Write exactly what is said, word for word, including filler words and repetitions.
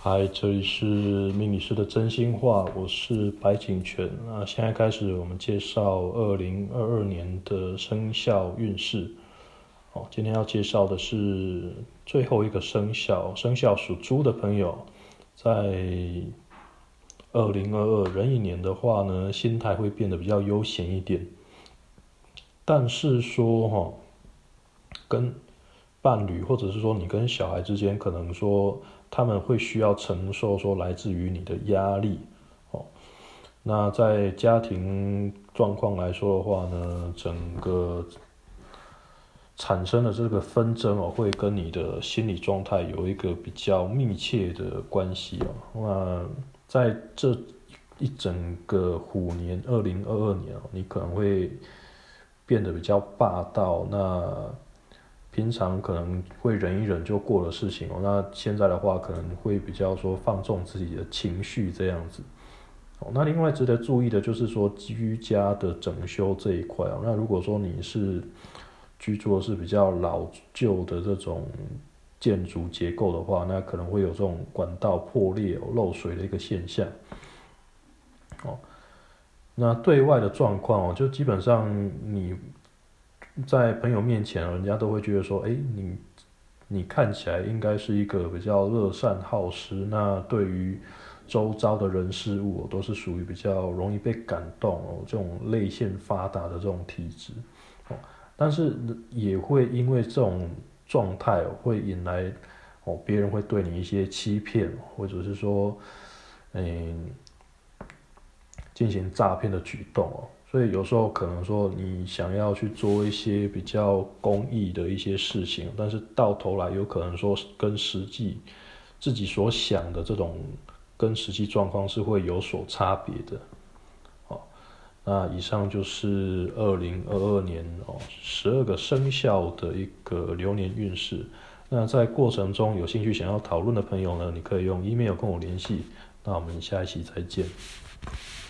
嗨，这里是命理师的真心话，我是白景全。那现在开始，我们介绍二零二二年的生肖运势。哦，今天要介绍的是最后一个生肖，生肖属猪的朋友，在二零二二壬寅年的话呢，心态会变得比较悠闲一点。但是说哈、哦，跟伴侣或者是说你跟小孩之间，可能说他们会需要承受说来自于你的压力哦。那在家庭状况来说的话呢，整个产生的这个纷争哦，会跟你的心理状态有一个比较密切的关系哦。那在这一整个虎年二零二二年哦，你可能会变得比较霸道，那平常可能会忍一忍就过的事情哦，那现在的话可能会比较说放纵自己的情绪这样子。哦，那另外值得注意的就是说居家的整修这一块哦，那如果说你是居住的是比较老旧的这种建筑结构的话，那可能会有这种管道破裂、哦、漏水的一个现象。哦，那对外的状况哦，就基本上你在朋友面前，人家都会觉得说，哎，你你看起来应该是一个比较乐善好施，那对于周遭的人事物、哦、都是属于比较容易被感动哦，这种泪腺发达的这种体质。哦，但是也会因为这种状态、哦、会引来哦别人会对你一些欺骗，或者是说，嗯，进行诈骗的举动哦。所以有时候可能说你想要去做一些比较公益的一些事情，但是到头来有可能说跟实际自己所想的这种跟实际状况是会有所差别的。好，那以上就是二零二二年哦十二个生肖的一个流年运势。那在过程中有兴趣想要讨论的朋友呢，你可以用 email 跟我联系。那我们下一期再见。